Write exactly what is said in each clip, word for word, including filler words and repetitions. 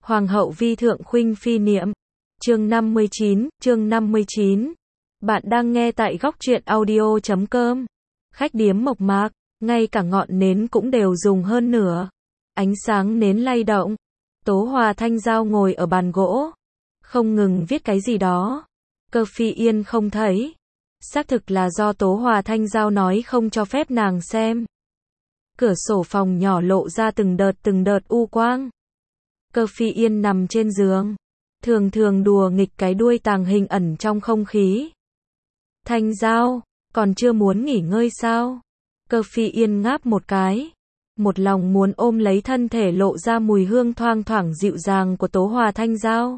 Hoàng hậu vi thượng khuynh phi niệm. Chương năm mươi chín, chương năm mươi chín. Bạn đang nghe tại góc truyện audio chấm com. Khách điếm mộc mạc, ngay cả ngọn nến cũng đều dùng hơn nửa. Ánh sáng nến lay động. Tố Hòa Thanh Giao ngồi ở bàn gỗ, không ngừng viết cái gì đó. Cơ Phi Yên không thấy. Xác thực là do Tố Hòa Thanh Giao nói không cho phép nàng xem. Cửa sổ phòng nhỏ lộ ra từng đợt từng đợt u quang. Cơ Phi Yên nằm trên giường, thường thường đùa nghịch cái đuôi tàng hình ẩn trong không khí. Thanh Giao, còn chưa muốn nghỉ ngơi sao? Cơ Phi Yên ngáp một cái, một lòng muốn ôm lấy thân thể lộ ra mùi hương thoang thoảng dịu dàng của Tố Hòa Thanh Giao.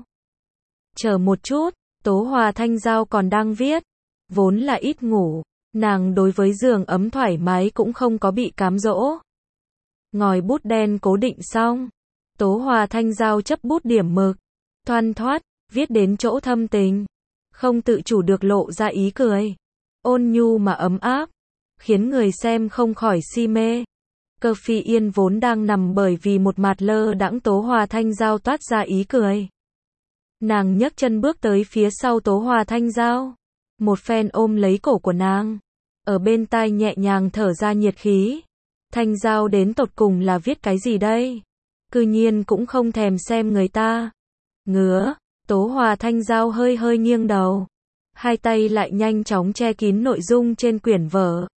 Chờ một chút, Tố Hòa Thanh Giao còn đang viết, vốn là ít ngủ, nàng đối với giường ấm thoải mái cũng không có bị cám dỗ. Ngòi bút đen cố định xong, Tố Hòa Thanh Giao chấp bút điểm mực, thoăn thoắt, viết đến chỗ thâm tình, không tự chủ được lộ ra ý cười, ôn nhu mà ấm áp, khiến người xem không khỏi si mê. Cơ Phi Yên vốn đang nằm bởi vì một mạt lơ đãng Tố Hòa Thanh Giao toát ra ý cười. Nàng nhấc chân bước tới phía sau Tố Hòa Thanh Giao, một phen ôm lấy cổ của nàng, ở bên tai nhẹ nhàng thở ra nhiệt khí. Thanh Giao đến tột cùng là viết cái gì đây? Cư nhiên cũng không thèm xem người ta. Ngứa, Tố Hòa Thanh Giao hơi hơi nghiêng đầu, hai tay lại nhanh chóng che kín nội dung trên quyển vở.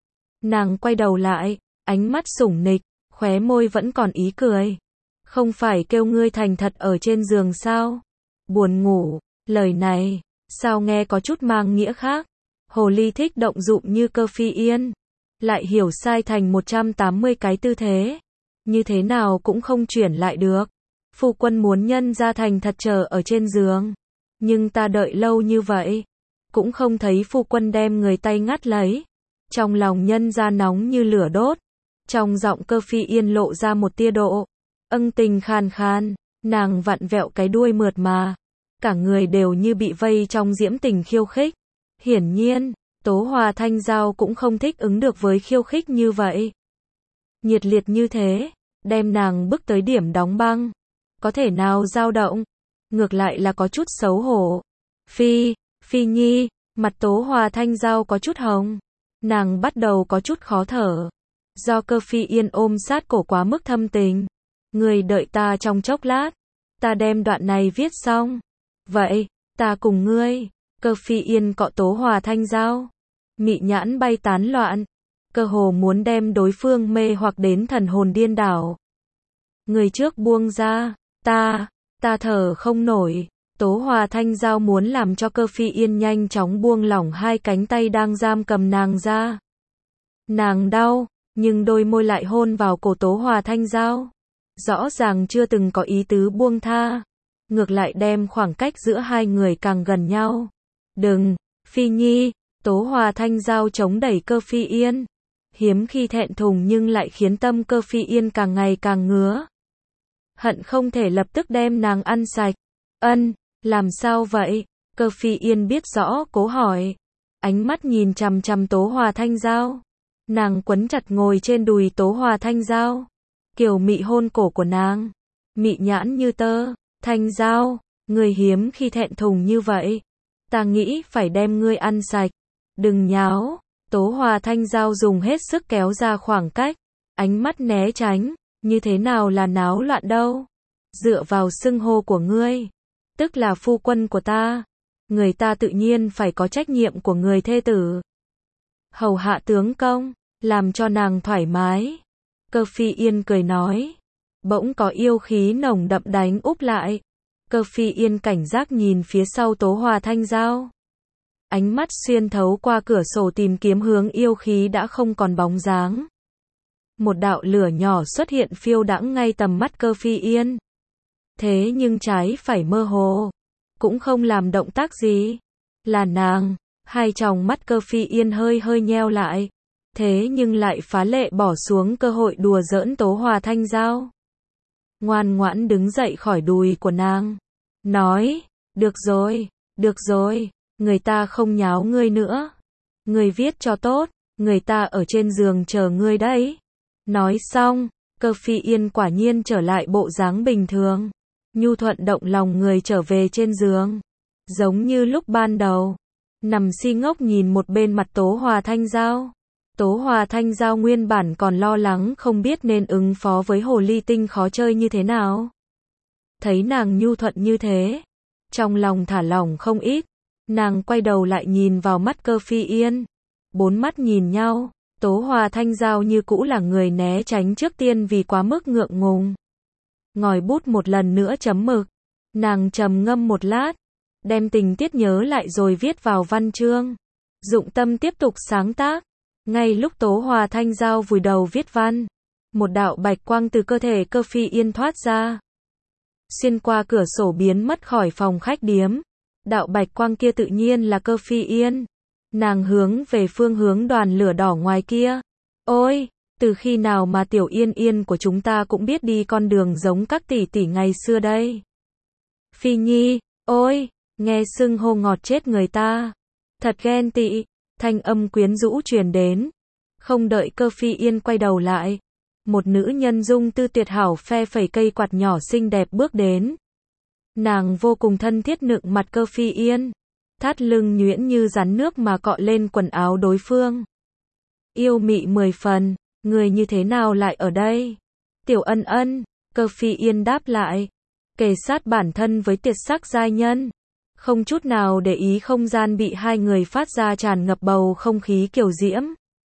Nàng quay đầu lại, ánh mắt sủng nịch, khóe môi vẫn còn ý cười. Không phải kêu ngươi thành thật ở trên giường sao? Buồn ngủ, lời này, sao nghe có chút mang nghĩa khác. Hồ ly thích động dụng như Cơ Phi Yên, lại hiểu sai thành một trăm tám mươi cái tư thế. Như thế nào cũng không chuyển lại được. Phu quân muốn nhân ra thành thật chờ ở trên giường, nhưng ta đợi lâu như vậy, cũng không thấy phu quân đem người tay ngắt lấy. Trong lòng nhân ra nóng như lửa đốt. Trong giọng Cơ Phi Yên lộ ra một tia độ ân tình khàn khàn, nàng vặn vẹo cái đuôi mượt mà, cả người đều như bị vây trong diễm tình khiêu khích. Hiển nhiên, Tố Hòa Thanh Giao cũng không thích ứng được với khiêu khích như vậy. Nhiệt liệt như thế, đem nàng bước tới điểm đóng băng. Có thể nào dao động? Ngược lại là có chút xấu hổ. Phi, Phi Nhi, mặt Tố Hòa Thanh Giao có chút hồng. Nàng bắt đầu có chút khó thở. Do Cơ Phi Yên ôm sát cổ quá mức thâm tình. Người đợi ta trong chốc lát. Ta đem đoạn này viết xong. Vậy, ta cùng ngươi. Cơ Phi Yên cọ Tố Hòa Thanh Giao. Mị nhãn bay tán loạn. Cơ hồ muốn đem đối phương mê hoặc đến thần hồn điên đảo. Người trước buông ra. Ta, ta thở không nổi. Tố Hòa Thanh Giao muốn làm cho Cơ Phi Yên nhanh chóng buông lỏng hai cánh tay đang giam cầm nàng ra. Nàng đau, nhưng đôi môi lại hôn vào cổ Tố Hòa Thanh Giao. Rõ ràng chưa từng có ý tứ buông tha. Ngược lại đem khoảng cách giữa hai người càng gần nhau. Đừng, Phi Nhi, Tố Hòa Thanh Giao chống đẩy Cơ Phi Yên. Hiếm khi thẹn thùng nhưng lại khiến tâm Cơ Phi Yên càng ngày càng ngứa. Hận không thể lập tức đem nàng ăn sạch. Ân, làm sao vậy? Cơ Phi Yên biết rõ, cố hỏi. Ánh mắt nhìn chằm chằm Tố Hòa Thanh Giao. Nàng quấn chặt ngồi trên đùi Tố Hòa Thanh Giao. Kiều mị hôn cổ của nàng. Mị nhãn như tơ. Thanh Giao, người hiếm khi thẹn thùng như vậy. Ta nghĩ phải đem ngươi ăn sạch. Đừng nháo. Tố Hòa Thanh Giao dùng hết sức kéo ra khoảng cách. Ánh mắt né tránh. Như thế nào là náo loạn đâu? Dựa vào xưng hô của ngươi, tức là phu quân của ta. Người ta tự nhiên phải có trách nhiệm của người thê tử. Hầu hạ tướng công, làm cho nàng thoải mái. Cơ Phi Yên cười nói. Bỗng có yêu khí nồng đậm đánh úp lại. Cơ Phi Yên cảnh giác nhìn phía sau Tố Hòa Thanh Giao. Ánh mắt xuyên thấu qua cửa sổ tìm kiếm hướng yêu khí đã không còn bóng dáng. Một đạo lửa nhỏ xuất hiện phiêu đãng ngay tầm mắt Cơ Phi Yên. Thế nhưng trái phải mơ hồ, cũng không làm động tác gì. Là nàng, hai tròng mắt Cơ Phi Yên hơi hơi nheo lại. Thế nhưng lại phá lệ bỏ xuống cơ hội đùa giỡn Tố Hòa Thanh Giao. Ngoan ngoãn đứng dậy khỏi đùi của nàng. Nói, được rồi, được rồi, người ta không nháo ngươi nữa. Ngươi viết cho tốt, người ta ở trên giường chờ ngươi đấy. Nói xong, Cơ Phi Yên quả nhiên trở lại bộ dáng bình thường. nhu thuận động lòng người trở về trên giường. Giống như lúc ban đầu, nằm si ngốc nhìn một bên mặt Tố Hòa Thanh Giao. Tố Hòa Thanh Giao nguyên bản còn lo lắng không biết nên ứng phó với hồ ly tinh khó chơi như thế nào. Thấy nàng nhu thuận như thế, trong lòng thả lỏng không ít, nàng quay đầu lại nhìn vào mắt Cơ Phi Yên. Bốn mắt nhìn nhau, Tố Hòa Thanh Giao như cũ là người né tránh trước tiên vì quá mức ngượng ngùng. Ngòi bút một lần nữa chấm mực, nàng trầm ngâm một lát, đem tình tiết nhớ lại rồi viết vào văn chương. Dụng tâm tiếp tục sáng tác. Ngay lúc Tố Hòa Thanh Giao vùi đầu viết văn, một đạo bạch quang từ cơ thể Cơ Phi Yên thoát ra, xuyên qua cửa sổ biến mất khỏi phòng khách điếm. Đạo bạch quang kia tự nhiên là Cơ Phi Yên. Nàng hướng về phương hướng đoàn lửa đỏ ngoài kia. Ôi, từ khi nào mà tiểu Yên Yên của chúng ta cũng biết đi con đường giống các tỷ tỷ ngày xưa đây? Phi Nhi, ôi, nghe xưng hô ngọt chết người ta. Thật ghen tị, thanh âm quyến rũ truyền đến. Không đợi Cơ Phi Yên quay đầu lại, một nữ nhân dung tư tuyệt hảo phe phẩy cây quạt nhỏ xinh đẹp bước đến. Nàng vô cùng thân thiết nựng mặt Cơ Phi Yên, thắt lưng nhuyễn như rắn nước mà cọ lên quần áo đối phương. Yêu mị mười phần, người như thế nào lại ở đây? Tiểu Ân Ân, Cơ Phi Yên đáp lại, kề sát bản thân với tuyệt sắc giai nhân, không chút nào để ý không gian bị hai người phát ra tràn ngập bầu không khí kiều diễm.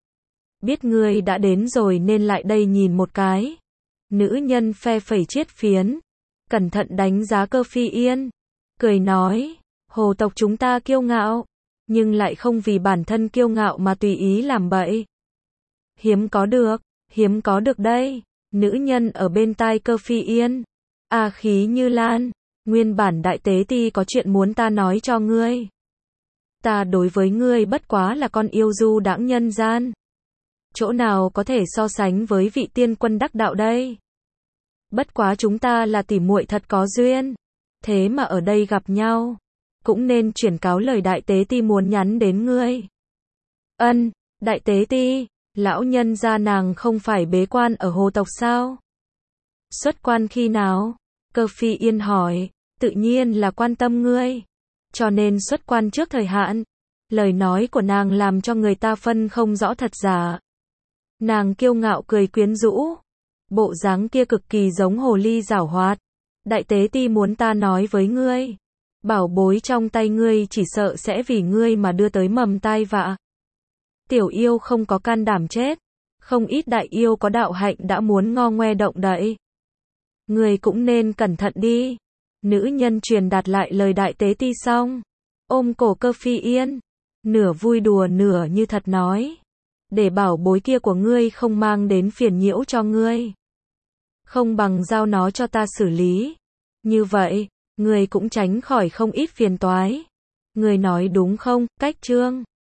Biết ngươi đã đến rồi nên lại đây nhìn một cái. Nữ nhân phe phẩy chiết phiến, cẩn thận đánh giá Cơ Phi Yên, cười nói, hồ tộc chúng ta kiêu ngạo, nhưng lại không vì bản thân kiêu ngạo mà tùy ý làm bậy. Hiếm có được, hiếm có được đây. Nữ nhân ở bên tai Cơ Phi Yên, a khí như lan, nguyên bản đại tế ti có chuyện muốn ta nói cho ngươi. Ta đối với ngươi bất quá là con yêu du đãng nhân gian. Chỗ nào có thể so sánh với vị tiên quân đắc đạo đây? Bất quá chúng ta là tỉ muội thật có duyên, thế mà ở đây gặp nhau, cũng nên chuyển cáo lời đại tế ti muốn nhắn đến ngươi. Ân, đại tế ti, lão nhân gia nàng không phải bế quan ở hồ tộc sao? Xuất quan khi nào? Cơ Phi Yên hỏi, tự nhiên là quan tâm ngươi, cho nên xuất quan trước thời hạn. Lời nói của nàng làm cho người ta phân không rõ thật giả. Nàng kiêu ngạo cười quyến rũ, bộ dáng kia cực kỳ giống hồ ly giảo hoạt. Đại tế ti muốn ta nói với ngươi, bảo bối trong tay ngươi chỉ sợ sẽ vì ngươi mà đưa tới mầm tai vạ. Tiểu yêu không có can đảm chết, không ít đại yêu có đạo hạnh đã muốn ngo ngoe động đậy. Ngươi cũng nên cẩn thận đi. Nữ nhân truyền đạt lại lời đại tế ti xong, ôm cổ Cơ Phi Yên, nửa vui đùa nửa như thật nói, để bảo bối kia của ngươi không mang đến phiền nhiễu cho ngươi, không bằng giao nó cho ta xử lý. Như vậy, ngươi cũng tránh khỏi không ít phiền toái. Ngươi nói đúng không, Cách Trương?